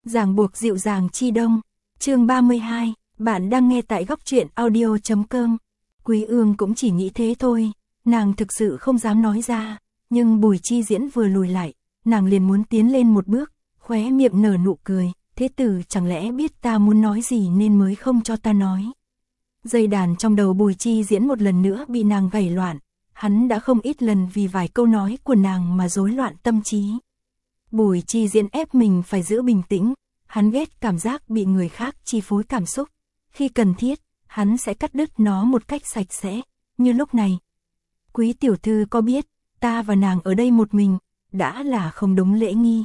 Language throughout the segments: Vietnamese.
Ràng buộc dịu dàng chi đông. Chương 32, bạn đang nghe tại góc truyện audio.com. Quý Ương cũng chỉ nghĩ thế thôi, nàng thực sự không dám nói ra, nhưng Bùi Chi Diễn vừa lùi lại, nàng liền muốn tiến lên một bước, khóe miệng nở nụ cười, thế tử chẳng lẽ biết ta muốn nói gì nên mới không cho ta nói. Dây đàn trong đầu Bùi Chi Diễn một lần nữa bị nàng gảy loạn, hắn đã không ít lần vì vài câu nói của nàng mà rối loạn tâm trí. Bùi Chi Diễn ép mình phải giữ bình tĩnh, hắn ghét cảm giác bị người khác chi phối cảm xúc, khi cần thiết, hắn sẽ cắt đứt nó một cách sạch sẽ, như lúc này. Quý tiểu thư có biết, ta và nàng ở đây một mình, đã là không đúng lễ nghi.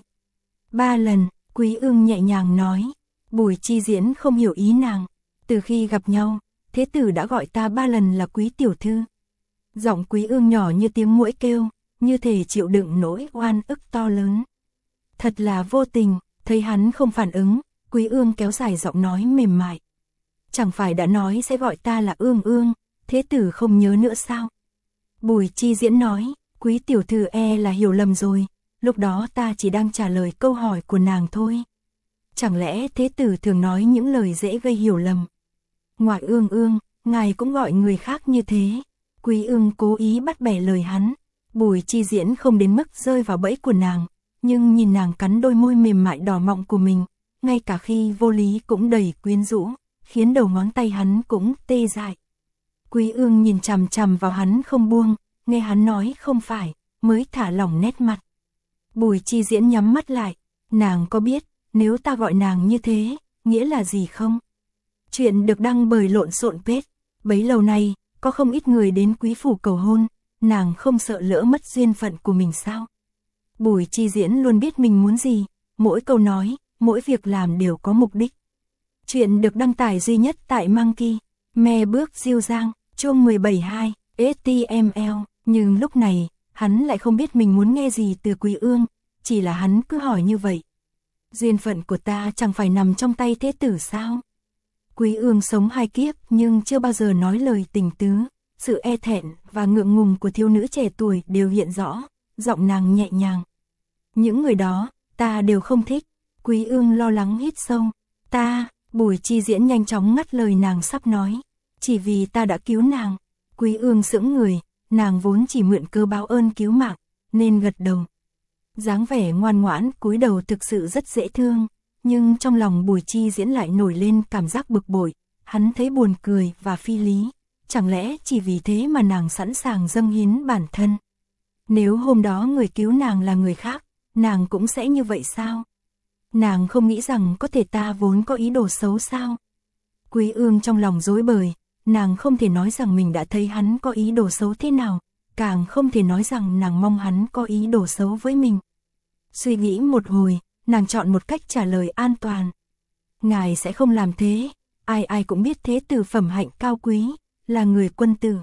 3 lần, Quý Ương nhẹ nhàng nói, Bùi Chi Diễn không hiểu ý nàng, từ khi gặp nhau, thế tử đã gọi ta 3 lần là quý tiểu thư. Giọng Quý Ương nhỏ như tiếng muỗi kêu, như thể chịu đựng nỗi oan ức to lớn. Thật là vô tình, thấy hắn không phản ứng, Quý Ương kéo dài giọng nói mềm mại. Chẳng phải đã nói sẽ gọi ta là Ương Ương, thế tử không nhớ nữa sao? Bùi Chi Diễn nói, quý tiểu thư là hiểu lầm rồi, lúc đó ta chỉ đang trả lời câu hỏi của nàng thôi. Chẳng lẽ thế tử thường nói những lời dễ gây hiểu lầm? Ngoại Ương Ương, ngài cũng gọi người khác như thế. Quý Ương cố ý bắt bẻ lời hắn. Bùi Chi Diễn không đến mức rơi vào bẫy của nàng, nhưng nhìn nàng cắn đôi môi mềm mại đỏ mọng của mình, ngay cả khi vô lý cũng đầy quyến rũ, khiến đầu ngón tay hắn cũng tê dại. Quý Ương nhìn chằm chằm vào hắn không buông, nghe hắn nói không phải, mới thả lỏng nét mặt. Bùi Chi Diễn nhắm mắt lại, nàng có biết, nếu ta gọi nàng như thế, nghĩa là gì không? Chuyện được đăng bởi Lộn Xộn Page. Bấy lâu nay, có không ít người đến quý phủ cầu hôn, nàng không sợ lỡ mất duyên phận của mình sao? Bùi Chi Diễn luôn biết mình muốn gì, mỗi câu nói, mỗi việc làm đều có mục đích. Chuyện được đăng tải duy nhất tại Monkey, Me bước diêu giang, chương 17.2, HTML, nhưng lúc này, hắn lại không biết mình muốn nghe gì từ Quý Ương, chỉ là hắn cứ hỏi như vậy. Duyên phận của ta chẳng phải nằm trong tay thế tử sao? Quý Ương sống 2 kiếp nhưng chưa bao giờ nói lời tình tứ, sự e thẹn và ngượng ngùng của thiếu nữ trẻ tuổi đều hiện rõ, giọng nàng nhẹ nhàng. Những người đó, ta đều không thích. Quý Ương lo lắng hít sâu. Ta, Bùi Chi Diễn nhanh chóng ngắt lời nàng sắp nói. Chỉ vì ta đã cứu nàng. Quý Ương sững người, nàng vốn chỉ mượn cơ báo ơn cứu mạng, nên gật đầu. Dáng vẻ ngoan ngoãn cúi đầu thực sự rất dễ thương, nhưng trong lòng Bùi Chi Diễn lại nổi lên cảm giác bực bội, hắn thấy buồn cười và phi lý. Chẳng lẽ chỉ vì thế mà nàng sẵn sàng dâng hiến bản thân? Nếu hôm đó người cứu nàng là người khác, nàng cũng sẽ như vậy sao? Nàng không nghĩ rằng có thể ta vốn có ý đồ xấu sao? Quý Ương trong lòng rối bời, nàng không thể nói rằng mình đã thấy hắn có ý đồ xấu thế nào, càng không thể nói rằng nàng mong hắn có ý đồ xấu với mình. Suy nghĩ một hồi, nàng chọn một cách trả lời an toàn. Ngài sẽ không làm thế, ai ai cũng biết thế tử phẩm hạnh cao quý, là người quân tử.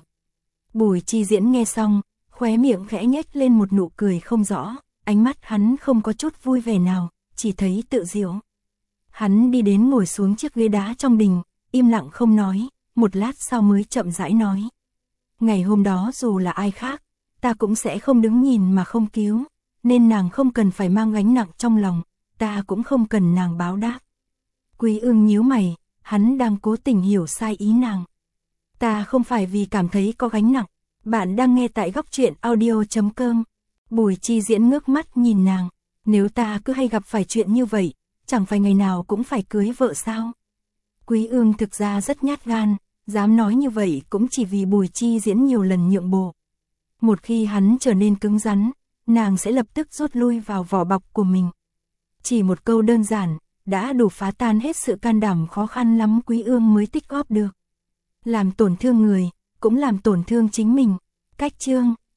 Bùi Chi Diễn nghe xong, khóe miệng khẽ nhếch lên một nụ cười không rõ, ánh mắt hắn không có chút vui vẻ nào, chỉ thấy tự diễu. Hắn đi đến ngồi xuống chiếc ghế đá trong đình, im lặng không nói, một lát sau mới chậm rãi nói. Ngày hôm đó dù là ai khác, ta cũng sẽ không đứng nhìn mà không cứu, nên nàng không cần phải mang gánh nặng trong lòng, ta cũng không cần nàng báo đáp. Quý Ương nhíu mày, hắn đang cố tình hiểu sai ý nàng. Ta không phải vì cảm thấy có gánh nặng. Bạn đang nghe tại góc truyện audio.com. Bùi Chi Diễn ngước mắt nhìn nàng. Nếu ta cứ hay gặp phải chuyện như vậy, chẳng phải ngày nào cũng phải cưới vợ sao? Quý Ương thực ra rất nhát gan, dám nói như vậy cũng chỉ vì Bùi Chi Diễn nhiều lần nhượng bộ. Một khi hắn trở nên cứng rắn, nàng sẽ lập tức rút lui vào vỏ bọc của mình. Chỉ một câu đơn giản, đã đủ phá tan hết sự can đảm khó khăn lắm Quý Ương mới tích góp được. Làm tổn thương người, cũng làm tổn thương chính mình. Cách chương,